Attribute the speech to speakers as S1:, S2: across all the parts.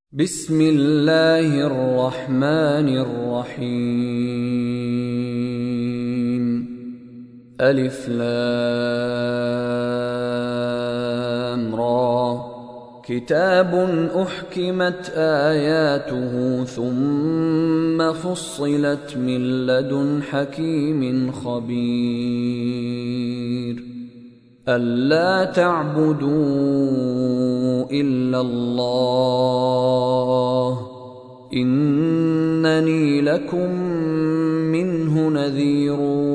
S1: بسم الله الرحمن الرحيم. ألف لام را. كتاب أحكمت آياته ثم فصلت من لدن حكيم خبير. ألا تعبدوا إلا الله إنني لكم منه نذير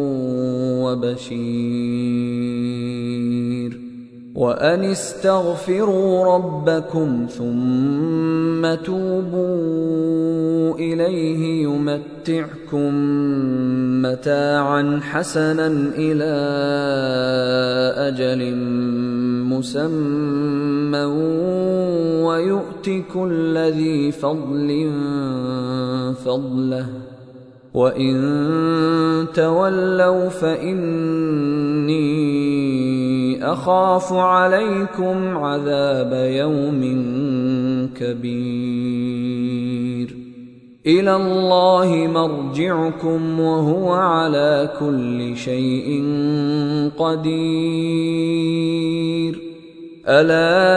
S1: وبشير. وأن استغفروا ربكم ثم توبوا إليه يمتعكم متاعا حسنا إلى أجل مسمى ويؤت كل ذي فضل فضله وإن تولوا فإني أخاف عليكم عذاب يوم كبير. إلى الله مرجعكم وهو على كل شيء قدير. ألا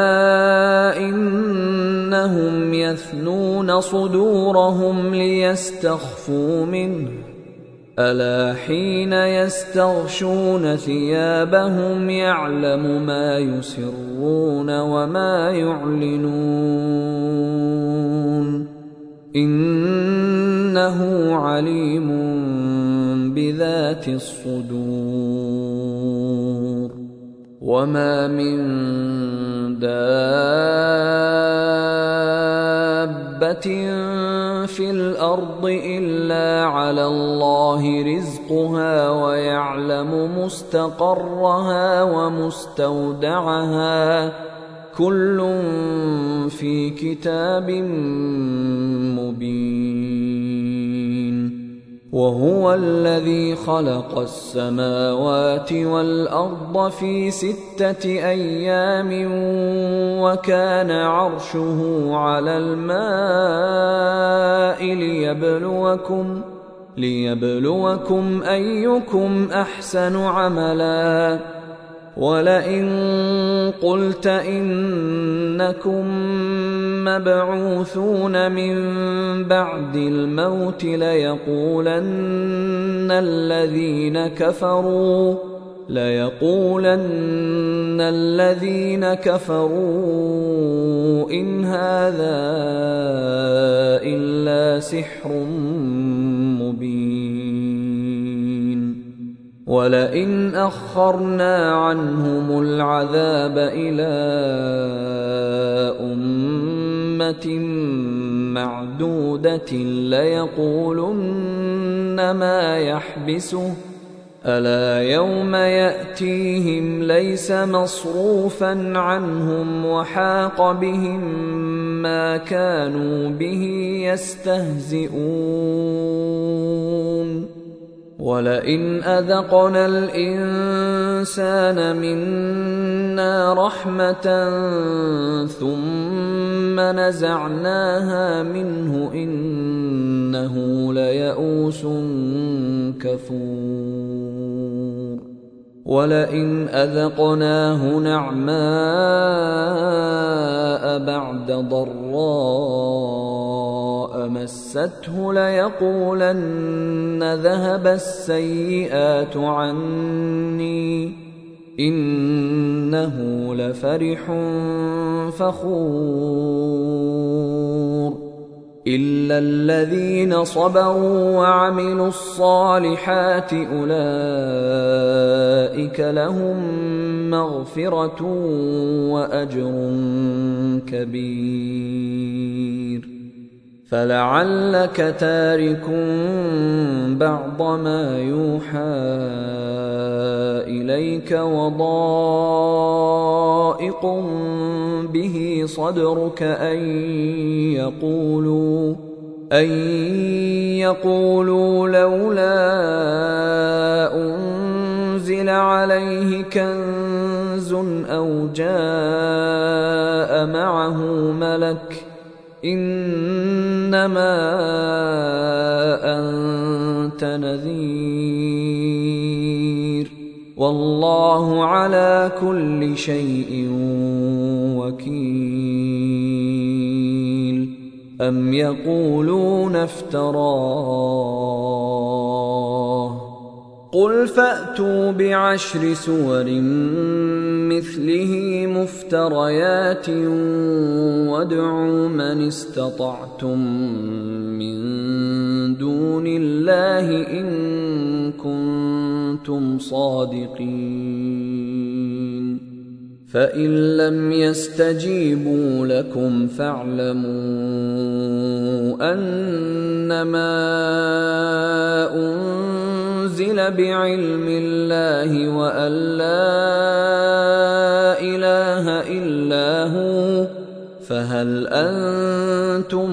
S1: إنهم يثنون صدورهم ليستخفوا منه ألا حين يستغشون ثيابهم يعلم ما يسرون وما يعلنون إنه عليم بذات الصدور. وما من دابة في الأرض إلا على الله رزقها ويعلم مستقرها ومستودعها كل في كتاب مبين. وهو الذي خلق السماوات والأرض في 6 أيام وكان عرشه على الماء ليبلوكم أيكم أحسن عملا. ولئن قلت إنكم مبعوثون من بعد الموت ليقولن الذين كفروا إن هذا إلا سحر مبين. ولئن أخرنا عنهم العذاب إلى أمة معدودة ليقولن ما يحبسه ألا يوم يأتيهم ليس مصروفا عنهم وحاق بهم ما كانوا به يستهزئون. ولئن أذقنا الإنسان منا رحمة ثم نزعناها منه إنه ليئوس كفور. ولئن أذقناه نعماء بعد ضراء مسته ليقولن ذهب السيئات عني إنه لفرح فخور. إلا الذين صبروا وعملوا الصالحات أولئك لهم مغفرة وأجر كبير. فلعلك تارك بعض ما يوحى إليك وضائق به صدرك أن يقولوا لولا أنزل عليه كنز أو جاء معه ملك إنما أنت نذير والله على كل شيء وكيل أم يقولون افتراه قل فأتوا بعشر سور مثله مفتريات وادعوا من استطعتم من دون الله إن كنتم صادقين فإن لم يستجيبوا لكم فاعلموا أنما أنزل بعلم الله وأن لا إله إلا هو فهل أنتم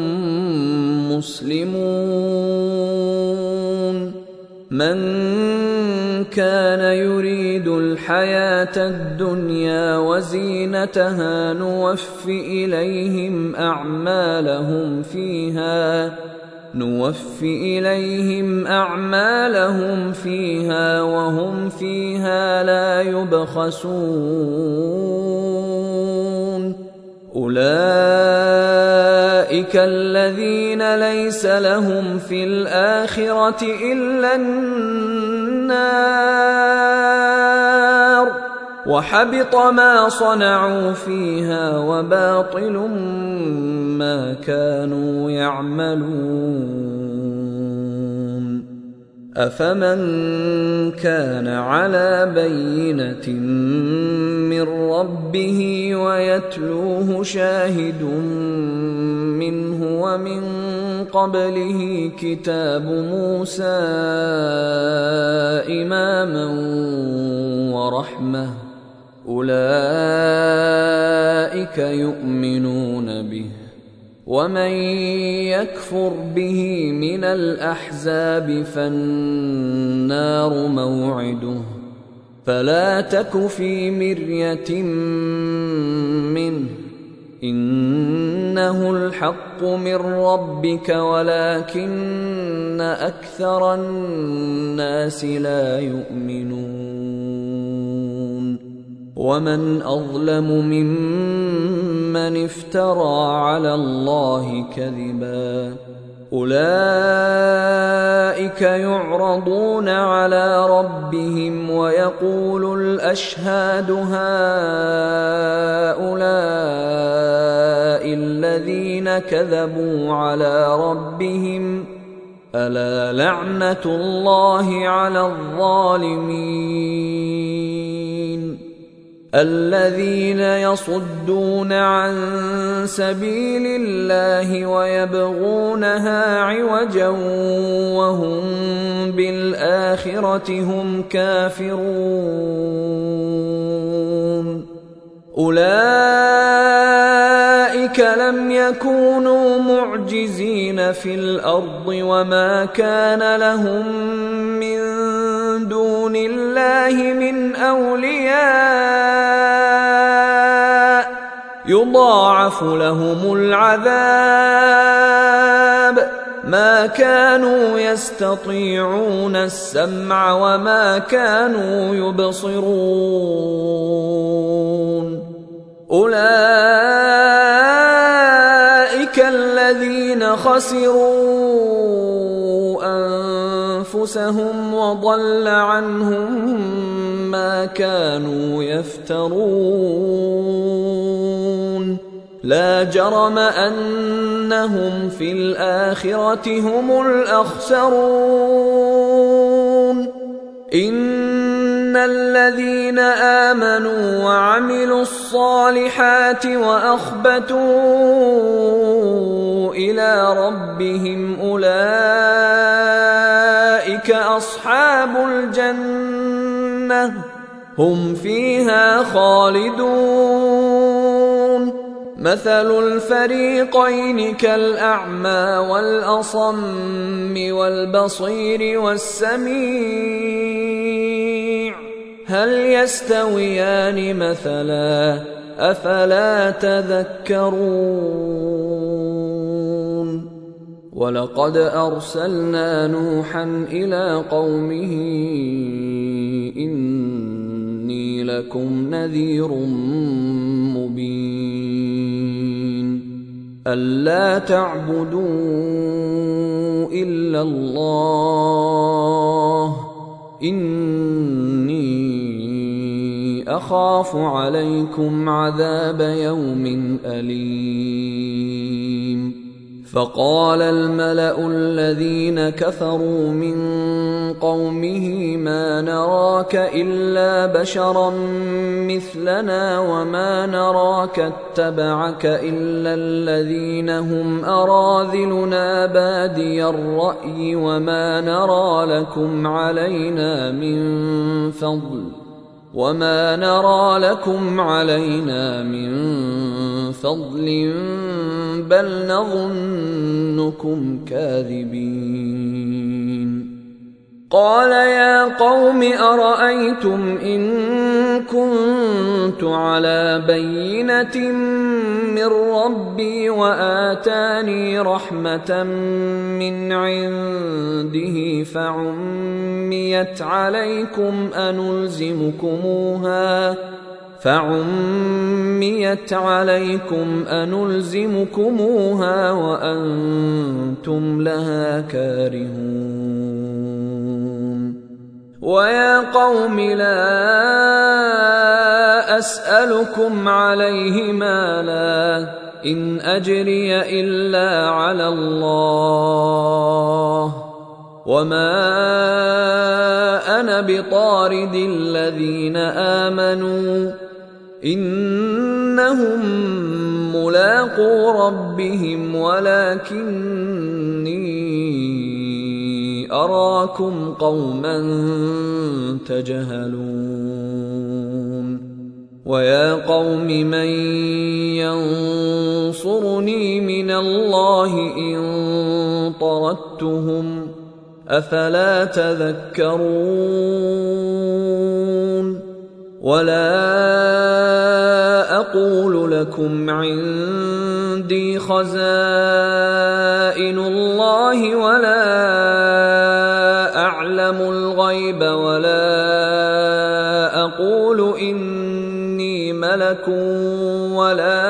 S1: مسلمون من كان يريد الحياة الدنيا وزينتها نوفِ إليهم أعمالهم فيها وهم فيها لا يبخسون أولئك الذين ليس لهم في الآخرة إلا النار وحبط ما صنعوا فيها وباطل ما كانوا يعملون أفمن كان على بينة من ربه ويتلوه شاهد منه ومن قبله كتاب موسى إماما ورحمة أولئك يؤمنون به ومن يكفر به من الأحزاب فالنار موعده فلا تك في مرية منه إنه الحق من ربك ولكن أكثر الناس لا يؤمنون ومن أظلم ممن افترى على الله كذبا أولئك يعرضون على ربهم ويقول الأشهاد هؤلاء الذين كذبوا على ربهم ألا لعنة الله على الظالمين الذين يصدون عن سبيل الله ويبغونها عوجا وهم بالآخرة هم كافرون أولئك لم يكونوا معجزين في الأرض وما كان لهم من دون الله من أولياء يضاعف لهم العذاب ما كانوا يستطيعون السمع وما كانوا يبصرون أولئك الذين خسروا أنفسهم وضل عنهم ما كانوا يفترون لا جرم أنهم في الآخرة هم الأخسرون إن الذين آمنوا وعملوا الصالحات وأخبتوا إلى ربهم أولئك أصحاب الجنة هم فيها خالدون مثل الفريقين كالأعمى والأصم والبصير والسميع هل يستويان مثلا أفلا تذكرون ولقد أرسلنا نوحا إلى قومه إني لكم نذير مبين ألا تعبدوا إلا الله إني أخاف عليكم عذاب يوم أليم فقال الملأ الذين كفروا من قومه ما نراك إلا بشرا مثلنا وما نراك اتبعك إلا الذين هم أراذلنا بادي الرأي وما نرى لكم علينا من فضل بل نظنكم كاذبين قال يا قوم أرأيتم إن كنت على بينة من ربي وآتاني رحمة من عنده فعميت عليكم أنلزمكموها وأنتم لها كارهون ويا قوم لا أسألكم عليه مالا إن أجري إلا على الله وما أنا بطارد الذين آمنوا إنهم ملاقو ربهم ولكني أراكم قوما تجهلون ويا قوم من ينصرني من الله إن طردتهم أفلا تذكرون ولا أقول لكم عندي خزائن الله ولا أعلم الغيب ولا أقول إني ملك ولا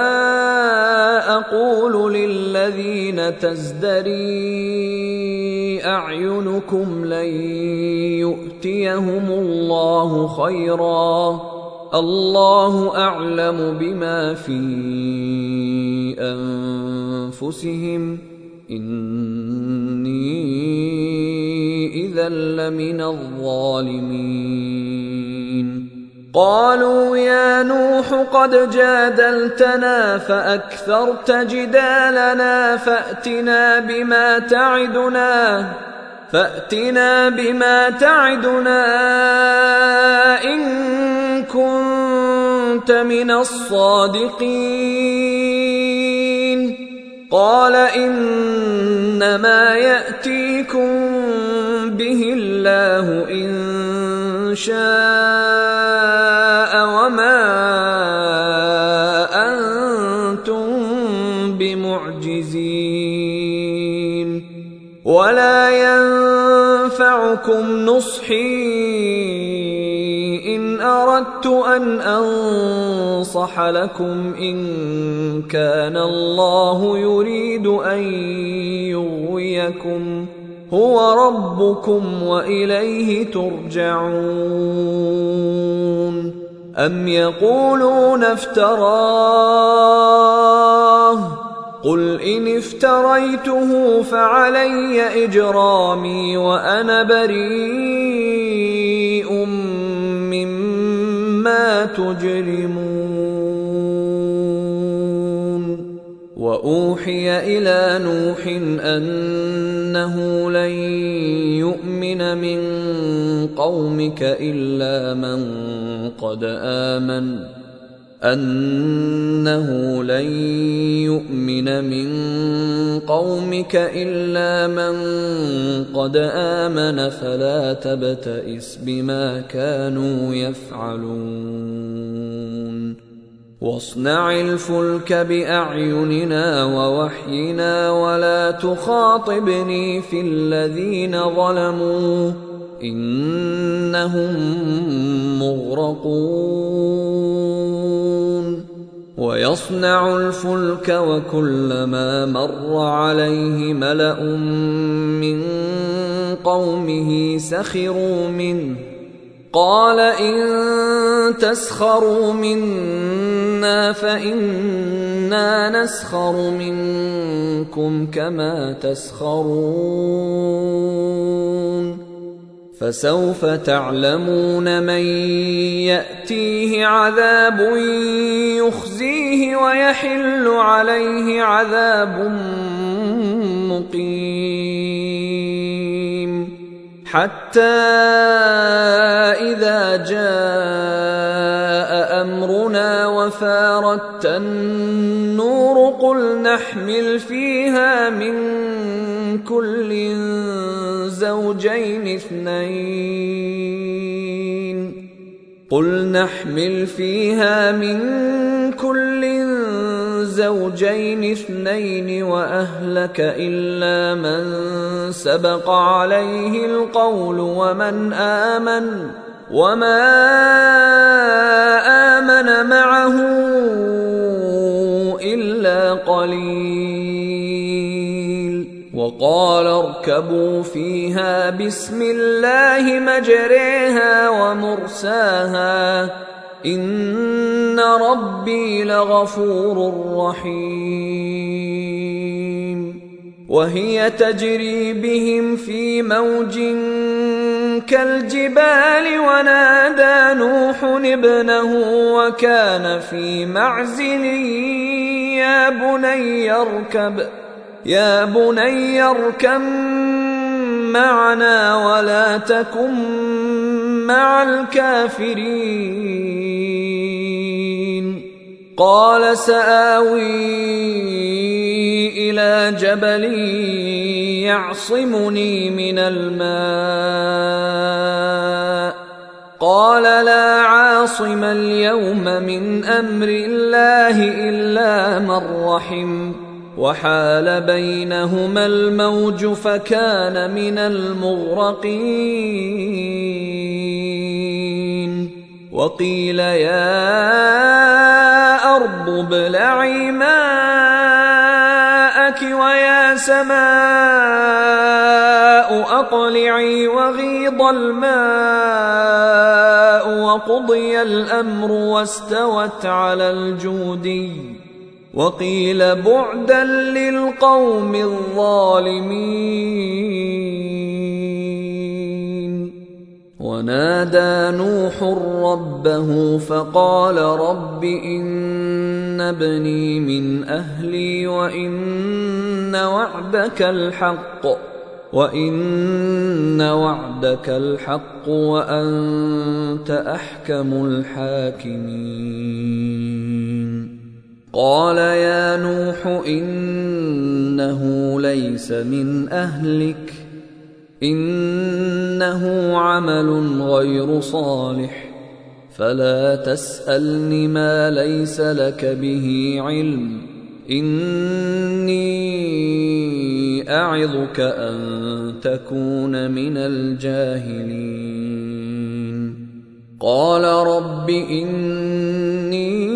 S1: أقول للذين تزدري أعينكم لن يؤتيهم الله خيرا الله أعلم بما في أنفسهم إني إذا لمن الظالمين قالوا يا نوح قد جادلتنا فأكثرت جدالنا فأتنا بما تعدنا إن كنت من الصادقين قال إنما يأتيكم به الله إن شاء وما أنتم بمعجزين ولا ينفعكم نصحي إن أردت أن أنصح لكم إن كان الله يريد أن يغويكم هو ربكم وإليه ترجعون أم يقولون افتراه قل إن افتريته فعلي إجرامي وأنا بريء مما تجرمون وأوحي إلى نوح أنه لن يؤمن من قومك إلا من قد آمن فلا تبتئس بما كانوا يفعلون واصنع الفلك بأعيننا ووحينا ولا تخاطبني في الذين ظلموا إنهم مغرقون ويصنع الفلك وكلما مر عليه ملأ من قومه سخروا منه قال إن تسخروا منا فإنا نسخر منكم كما تسخرون فسوف تعلمون من يأتيه عذاب يخزيه ويحل عليه عذاب مقيم حتى إذا جاء أمرنا وفارت النور قل نحمل فيها من كل زوجين اثنين وأهلك إلا من سبق عليه القول وما آمن معه إلا قليل وقال اركبوا فيها بسم الله مجريها ومرساها إن ربي لغفور رحيم وهي تجري بهم في موج كالجبال ونادى نوح ابنه وكان في معزل يا بني اركب معنا ولا تكن مع الكافرين قال سآوي إلى جبل يعصمني من الماء قال لا عاصم اليوم من أمر الله إلا من رحم وحال بينهما الموج فكان من المغرقين وقيل يا أرض ابلعي ماءك ويا سماء أقلعي وغيض الماء وقضي الأمر واستوت على الجودي وقيل بعدا للقوم الظالمين ونادى نوح ربه فقال رب إن ابني من أهلي وإن وعدك الحق وأنت أحكم الحاكمين قال يا نوح إنه ليس من أهلك إنه عمل غير صالح فلا تسألني ما ليس لك به علم إني أعظك أن تكون من الجاهلين قال رب إني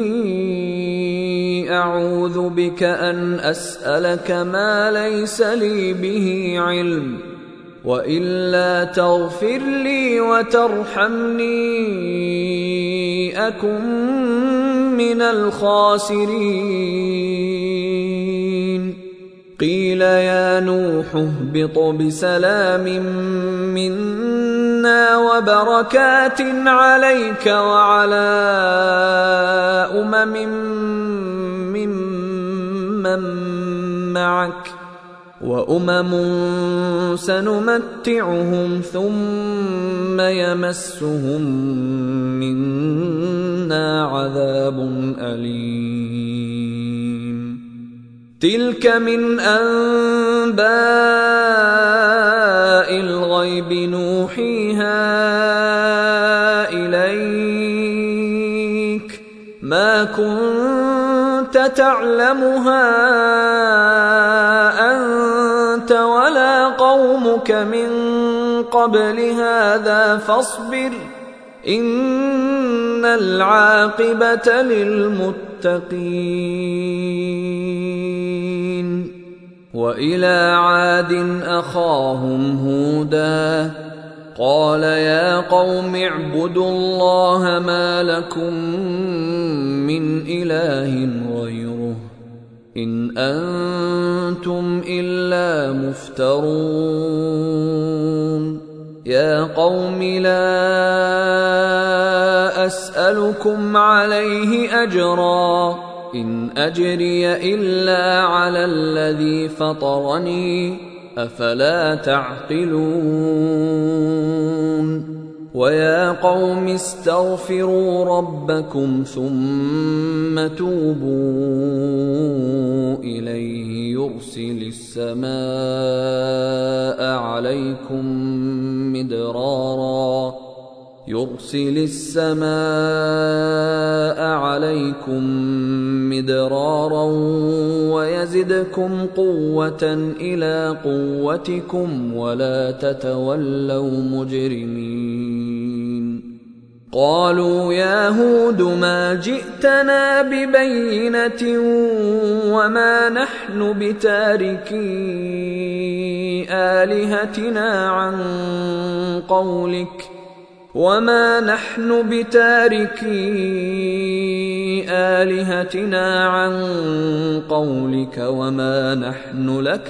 S1: أعوذ بك أن أسألك ما ليس لي به علم وإلا تغفر لي وترحمني أكن من الخاسرين قيل يا نوح اهبط بسلام منا وبركات عليك وعلى ممن معك وأمم سنمتعهم ثم يمسهم منا عذاب أليم تلك من أنباء الغيب نوحيها إليك ما كنت تعلمها أنت ولا قومك من قبل هذا فاصبر إن العاقبة للمتقين. وإلى عاد أخاهم هودا قال يا قوم اعبدوا الله ما لكم من إله غيره إن أنتم إلا مفترون. يا قوم لا أسألكم عليه أجرا إن أجري إلا على الذي فطرني أفلا تعقلون. ويا قوم استغفروا ربكم ثم توبوا إليه يرسل السماء عليكم مدرارا ويزدكم قوة إلى قوتكم ولا تتولوا مجرمين. قالوا يا هود ما جئتنا ببينة وما نحن بتاركي آلهتنا عن قولك وما نحن لك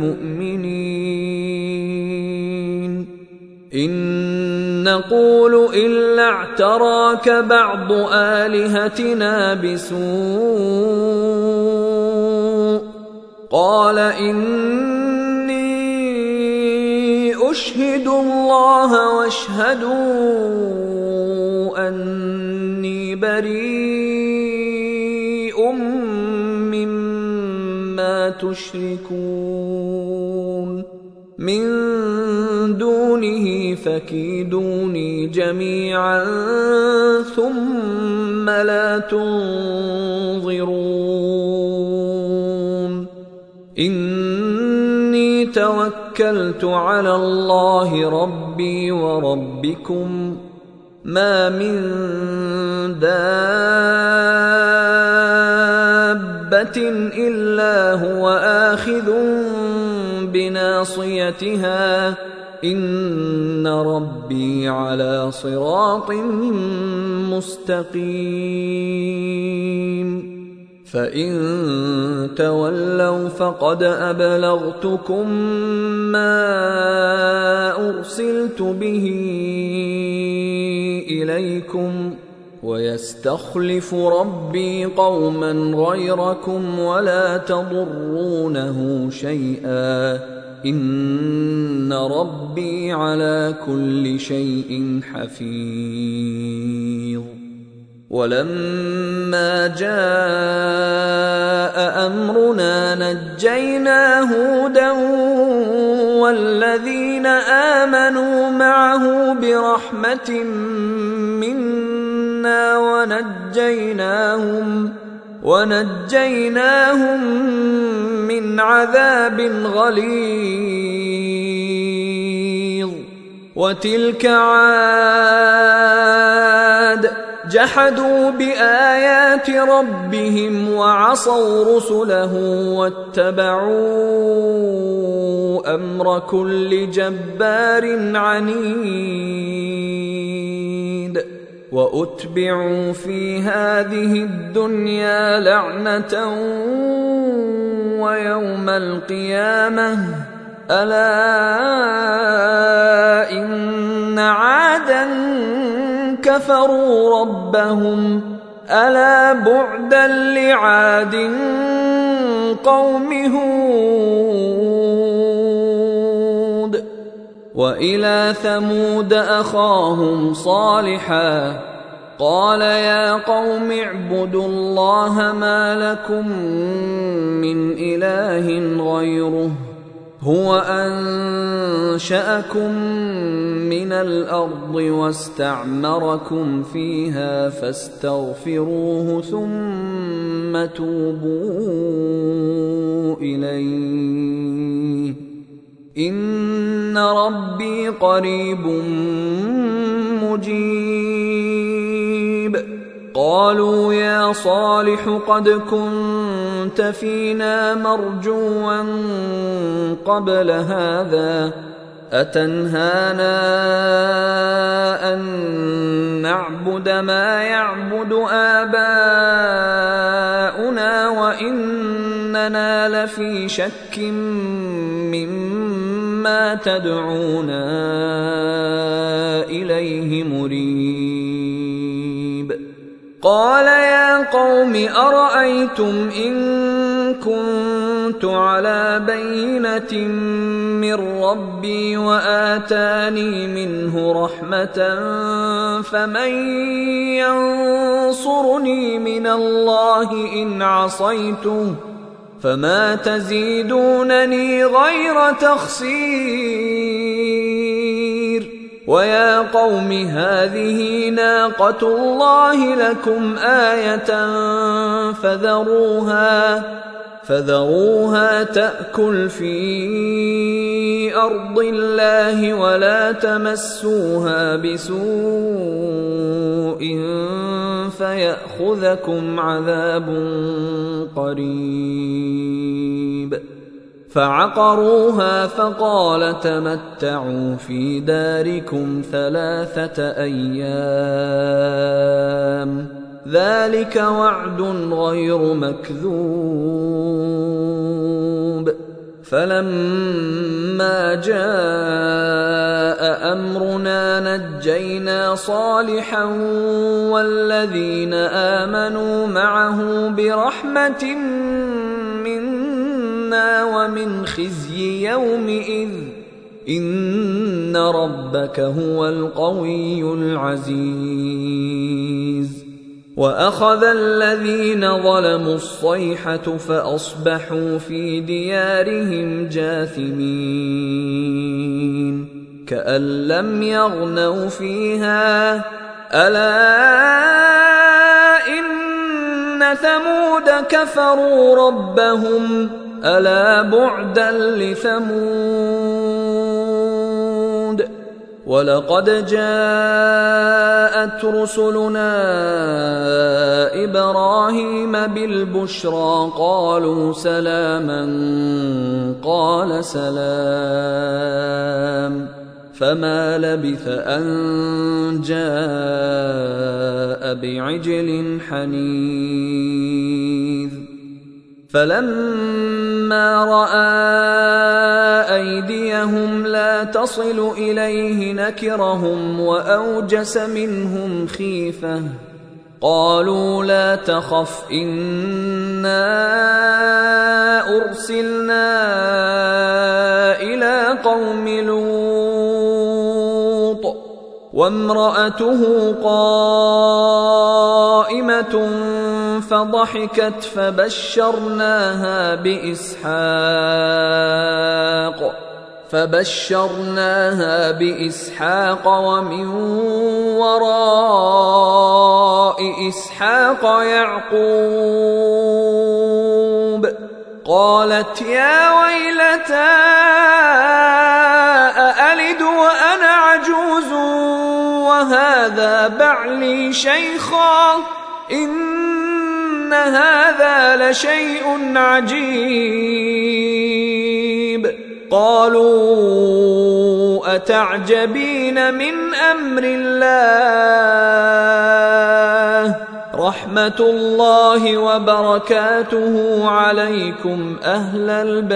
S1: بمؤمنين. إن نقول إلا اعتراك بعض آلهتنا بسوء قال إني أشهد الله واشهدوا أني بريء مما تشركون من دونه فكيدوني جميعا ثم لا تنظرون. إني توكلت على الله ربي وربكم ما من دابة إلا هو آخذ بناصيتها إن ربي على صراط مستقيم. فإن تولوا فقد أبلغتكم ما أرسلت به إليكم ويستخلف ربي قوما غيركم ولا تضرونه شيئا إن ربي على كل شيء حفيظ. ولما جاء أمرنا نجينا هودا والذين آمنوا معه برحمة منا ونجيناهم من عذاب غليظ. وتلك عاد جحدوا بآيات ربهم وعصوا رسله واتبعوا أمر كل جبار عنيد. وأتبعوا في هذه الدنيا لعنة ويوم القيامة ألا إن عادا كفروا ربهم ألا بعدا لعاد قوم هود. وإلى ثمود أخاهم صالحا قال يا قوم اعبدوا الله ما لكم من إله غيره هو أنشأكم من الأرض واستعمركم فيها فاستغفروه ثم توبوا إليه إن ربي قريب مجيب. قالوا يا صالح قد كنت فينا مرجوا قبل هذا أتنهانا أن نعبد ما يعبد آباؤنا وإننا لفي شك مما تدعونا إليه مريب. قال يا قوم أرأيتم إن كنت على بينة من ربي وآتاني منه رحمة فمن ينصرني من الله إن عصيته فما تزيدونني غير تخسير. ويا قوم هذه ناقة الله لكم آية فذروها تأكل في أرض الله ولا تمسوها بسوء فيأخذكم عذاب قريب. فعقروها فقال تمتعوا في داركم 3 أيام ذلك وعد غير مكذوب. فلما جاء أمرنا نجينا صالحا والذين آمنوا معه برحمة منا ومن خزي يومئذ إن ربك هو القوي العزيز. وأخذ الذين ظلموا الصيحة فأصبحوا في ديارهم جاثمين كأن لم يغنوا فيها ألا إن ثمود كفروا ربهم ألا بعدا لثمود. ولقد جاءت رسلنا إبراهيم بالبشرى قالوا سلاما قال سلام فما لبث أن جاء بعجل حنيذ. فلما رأى أيديهم لا تصل إليه نكرهم وأوجس منهم خيفة قالوا لا تخف إنا أرسلنا إلى قوم لوط وامرأته قائمة فضحكت فبشرناها بإسحاق ومن وراء إسحاق يعقوب. قالت يا ويلتى أألد وأنا عجوز وهذا بعلي شيخا إن هذا لشيء عجيب. قالوا أتعجبين من أمر الله رحمة الله وبركاته عليكم أهل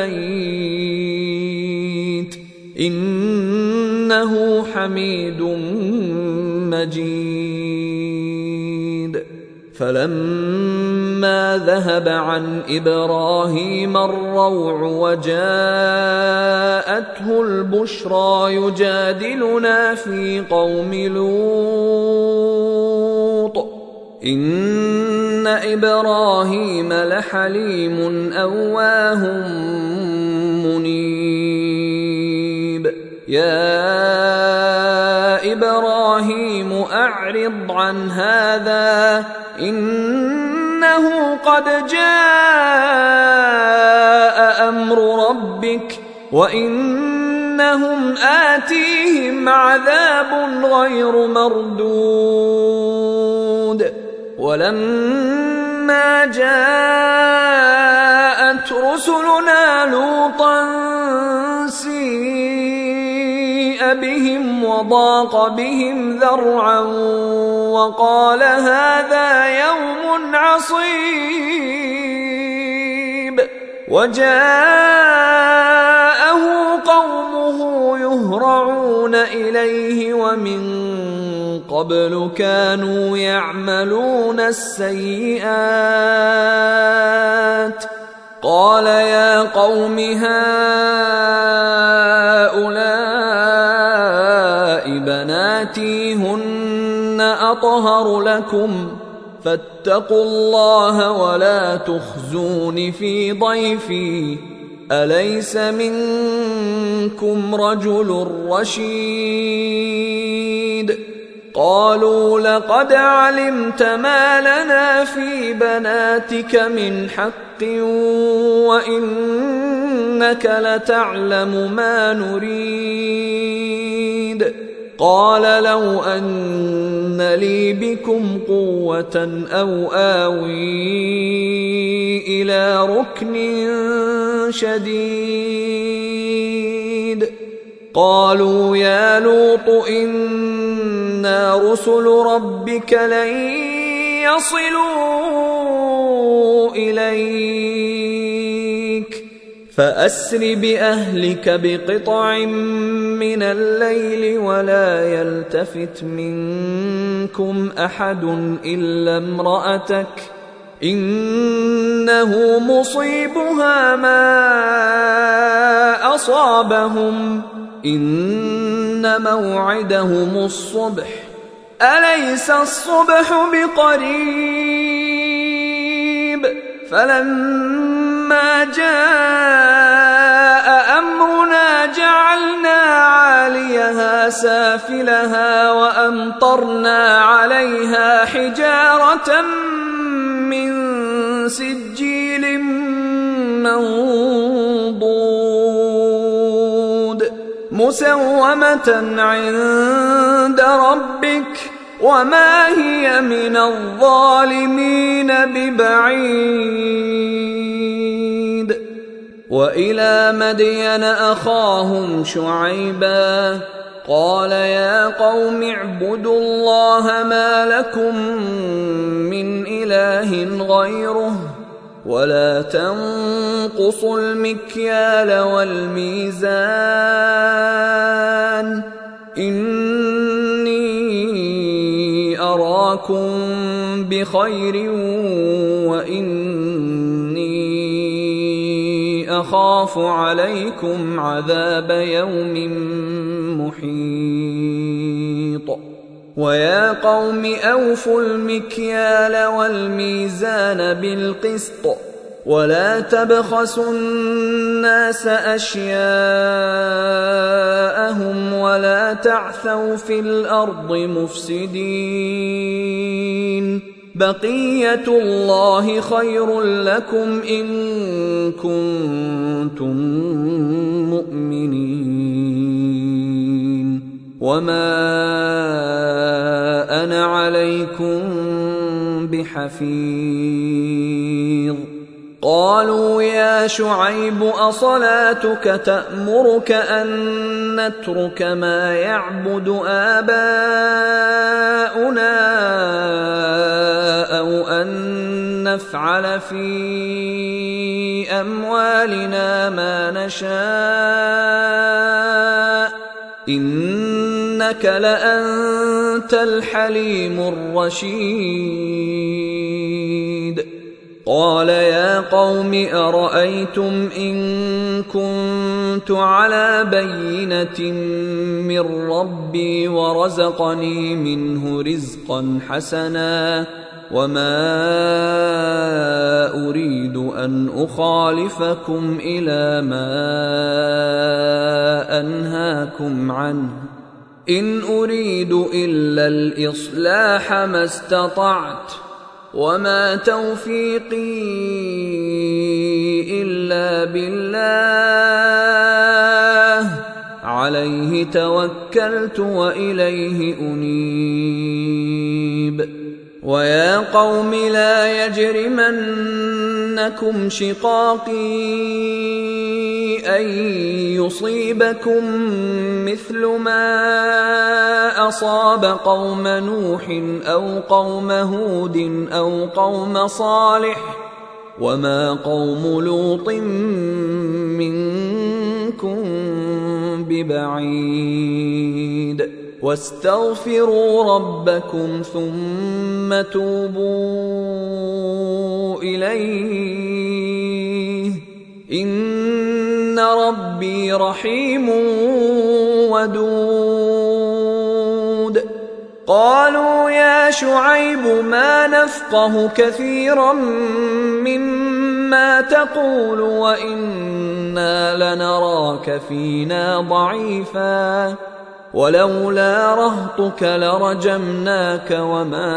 S1: البيت إنه حميد مجيد. فلما ذهب عن إبراهيم الروع وجاءته البشرى يجادلنا في قوم لوط إن إبراهيم لحليم أواه منيب. يا إبراهيم أعرض عن هذا إنه قد جاء أمر ربك وإنهم آتيهم عذاب غير مردود ولما جاءت رسلنا لوطا سيء بهم وضاق بهم ذرعا وقال هذا يوم عصيب وجاءه قومه يهرعون إليه ومن قبل كانوا يعملون السيئات قال يا قوم هؤلاء بناتي هن أطهر لكم فاتقوا الله ولا تخزون في ضيفي أليس منكم رجل رشيد قالوا لقد علمت ما لنا في بناتك من حق وإنك لتعلم ما نريد قال لو أن لي بكم قوة أو آوي إلى ركن شديد قالوا يا لوط إنا رسل ربك لن يصلوا إليك فأسر بأهلك بقطع من الليل ولا يلتفت منكم أحد إلا امرأتك إنه مصيبها ما أصابهم إن موعدهم الصبح أليس الصبح بقريب فلما جاء أمرنا جعلنا عاليها سافلها وأمطرنا عليها حجارة من سجيل منضود مسومة عند ربك وما هي من الظالمين ببعيد وإلى مدين أخاهم شعيبا قال يا قوم اعبدوا الله ما لكم من إله غيره ولا تنقصوا المكيال والميزان إني أراكم بخير وإني أخاف عليكم عذاب يوم محيط ويا قوم أوفوا المكيال والميزان بالقسط ولا تبخسوا الناس أشياءهم ولا تعثوا في الأرض مفسدين بقية الله خير لكم إن كنتم مؤمنين وما أنا عليكم بحفيظ قالوا يا شعيب أصلاتك تأمرك أن نترك ما يعبد آباؤنا أو أن نفعل في أموالنا ما نشاء إنك لأنت الحليم الرشيد قال يا قوم أرأيتم إن كنت على بينة من ربي ورزقني منه رزقا حسنا وما أريد أن أخالفكم إلى ما أنهاكم عنه إن أريد إلا الإصلاح ما استطعت وما توفيقي إلا بالله عليه توكلت وإليه أنيب ويا قوم لا يجرمنكم شقاقي أن يصيبكم مثل ما أصاب قوم نوح أو قوم هود أو قوم صالح وما قوم لوط منكم ببعيد واستغفروا ربكم ثم توبوا إليه إن ربي رحيم ودود قالوا يا شعيب ما نفقه كثيرا مما تقول وإنا لنراك فينا ضعيفا ولولا رهطك لرجمناك وما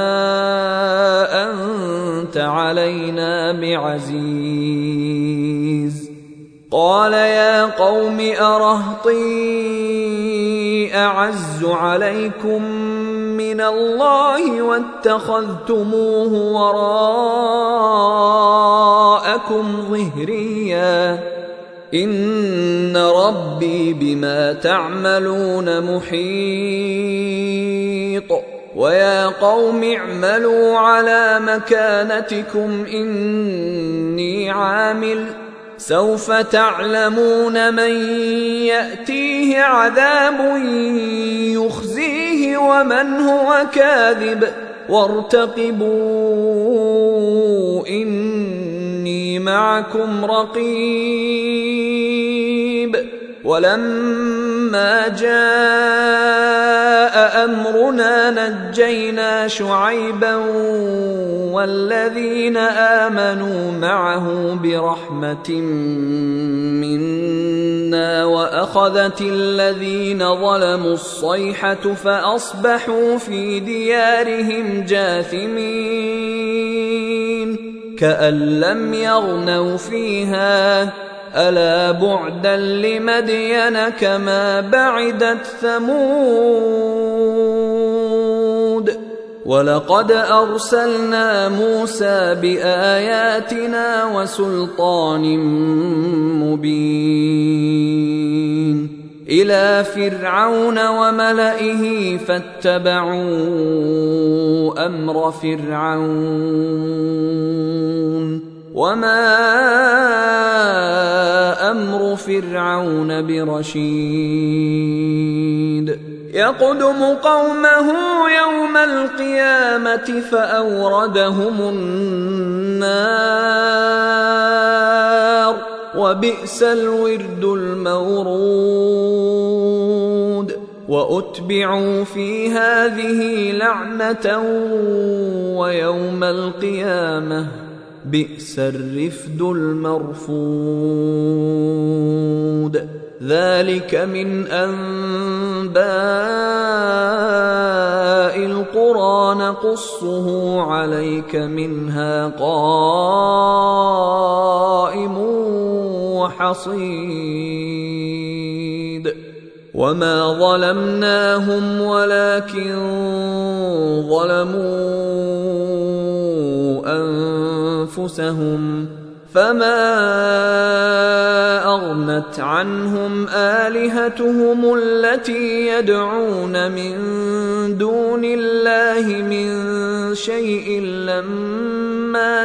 S1: أنت علينا بعزيز قال يا قوم أرهطي أعز عليكم من الله واتخذتموه وراءكم ظهريا إن ربي بما تعملون محيط ويا قوم اعملوا على مكانتكم إني عامل سوف تعلمون من يأتيه عذاب يخزيه ومن هو كاذب وارتقبوا إني معكم رقيب ولما جاء أمرنا نجينا شعيبا والذين آمنوا معه برحمة منا وأخذت الذين ظلموا الصيحة فأصبحوا في ديارهم جاثمين كأن لم يغنوا فيها ألا بعدا لمدين كما بعدت ثمود ولقد أرسلنا موسى بآياتنا وسلطان مبين إلى فرعون وملئه فاتبعوا أمر فرعون وما أمر فرعون برشيد يقدم قومه يوم القيامة فأوردهم النار وبئس الورد المورود وأتبعوا في هذه لعنة ويوم القيامة بئس الرفد المرفود ذلك من أنباء القرى نقصه عليك منها قائم وحصيد وما ظلمناهم ولكن ظلموا أنفسهم فما أغنت عنهم آلهتهم التي يدعون من دون الله من شيء لما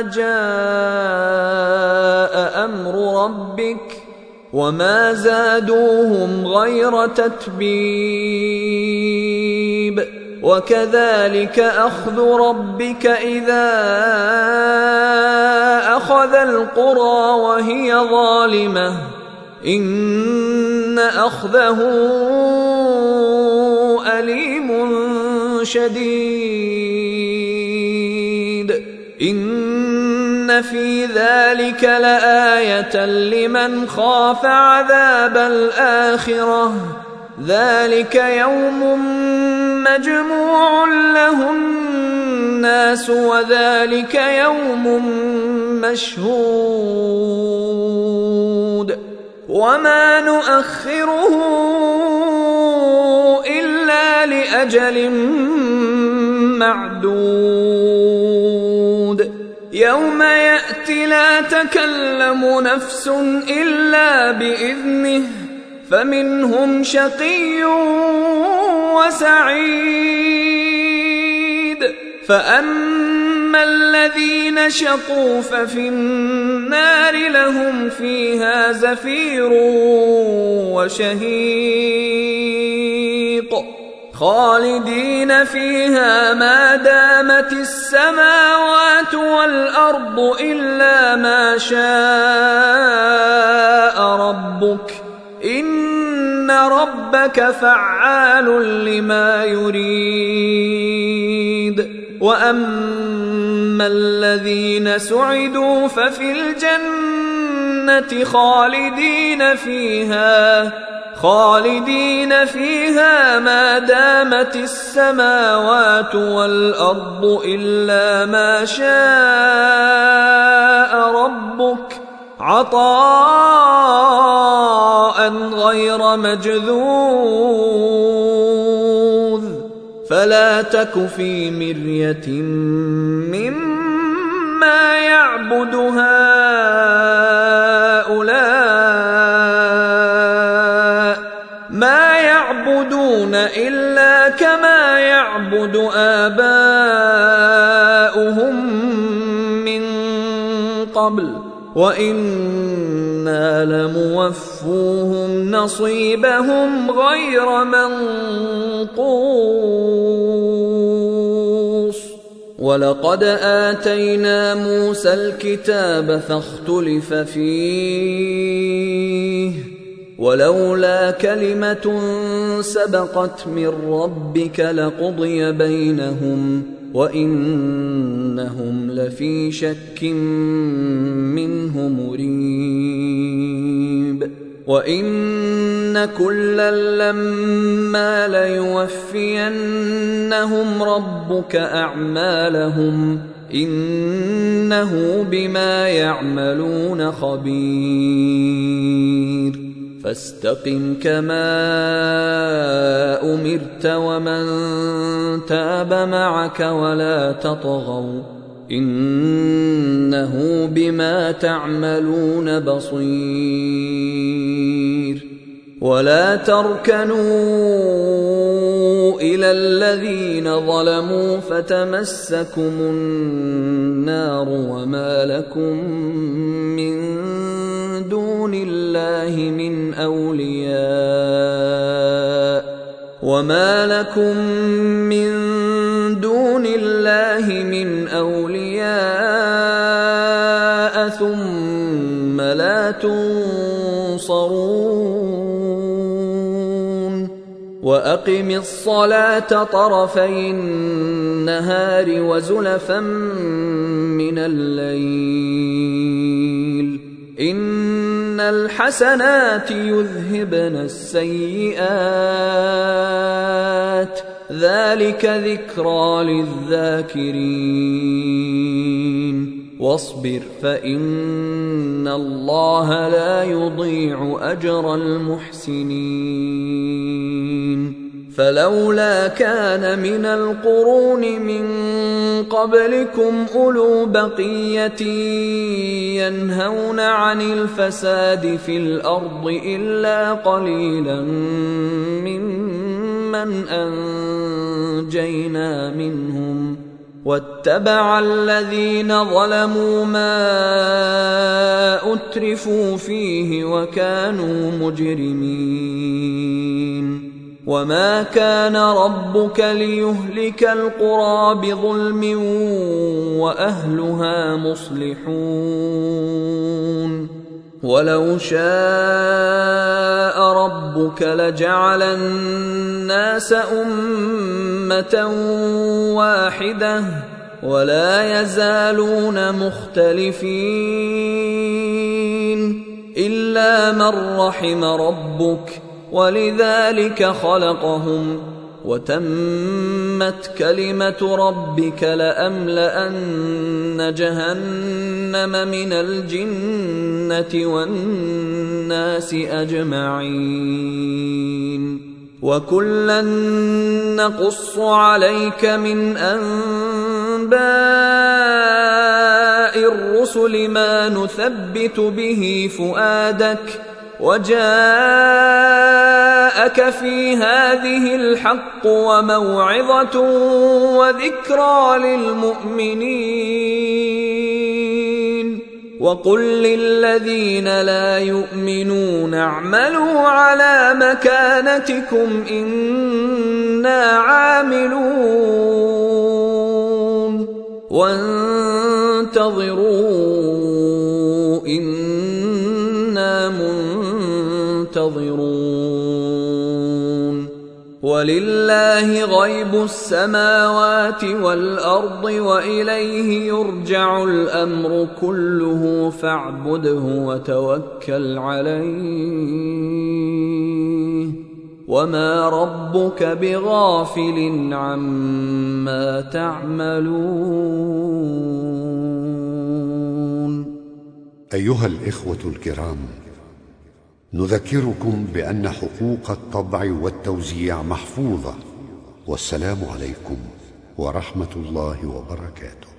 S1: جاء أمر ربك وما زادوهم غير تتبيب وكذلك أخذ ربك إذا أخذ القرى وهي ظالمة إن أخذه أليم شديد إن إن في ذلك لآية لمن خاف عذاب الآخرة ذلك يوم مجموع له الناس وذلك يوم مشهود وما نؤخره إلا لأجل معدود يوم يأتي لا تكلم نفس إلا بإذنه فمنهم شقي وسعيد فأما الذين شقوا ففي النار لهم فيها زفير وشهيق خالدين فيها ما دامت السماوات والأرض إلا ما شاء ربك إن ربك فعال لما يريد وأما الذين سعدوا ففي الجنة خالدين فيها ما دامت السماوات والأرض إلا ما شاء ربك عطاء غير مجذوذ فلا تك في مرية مما يعبد هؤلاء ما يعبدون إلا كما يعبد آباؤهم من قبل وإنا لموفوهم نصيبهم غير منقوص ولقد آتينا موسى الكتاب فاختلف فيه ولولا كلمة سبقت من ربك لقضي بينهم وإنهم لفي شك منه مريب وإن كلا لما ليوفينهم ربك أعمالهم إنه بما يعملون خبير فاستقم كما أمرت ومن تاب معك ولا تطغوا إنه بما تعملون بصير ولا تركنوا إلى الذين ظلموا فتمسكم النار وما لكم من دون الله من أولياء ثم لا تنصرون وأقم الصلاة طرفي النهار وزلفا من الليل إن الحسنات يذهبن السيئات ذلك ذكرى للذاكرين واصبر فإن الله لا يضيع أجر المحسنين فلولا كان من القرون من قبلكم أولو بقية ينهون عن الفساد في الأرض إلا قليلا ممن أنجينا منهم واتبع الذين ظلموا ما أترفوا فيه وكانوا مجرمين وما كان ربك ليهلك القرى بظلم وأهلها مصلحون ولو شاء ربك لجعل الناس أمة واحدة ولا يزالون مختلفين إلا من رحم ربك ولذلك خلقهم وتمت كلمة ربك لأملأن جهنم من الجنة والناس أجمعين وكلا نقص عليك من أنباء الرسل ما نثبت به فؤادك وجاءك في هذه الحق وموعظة وذكرى للمؤمنين وقل للذين لا يؤمنون اعملوا على مكانتكم إنا عاملون وانتظروا إنا منتظرون ولله غيب السماوات والأرض وإليه يرجع الأمر كله فاعبده وتوكل عليه وما ربك بغافل عما تعملون.
S2: أيها الإخوة الكرام، نذكركم بأن حقوق الطبع والتوزيع محفوظة، والسلام عليكم ورحمة الله وبركاته.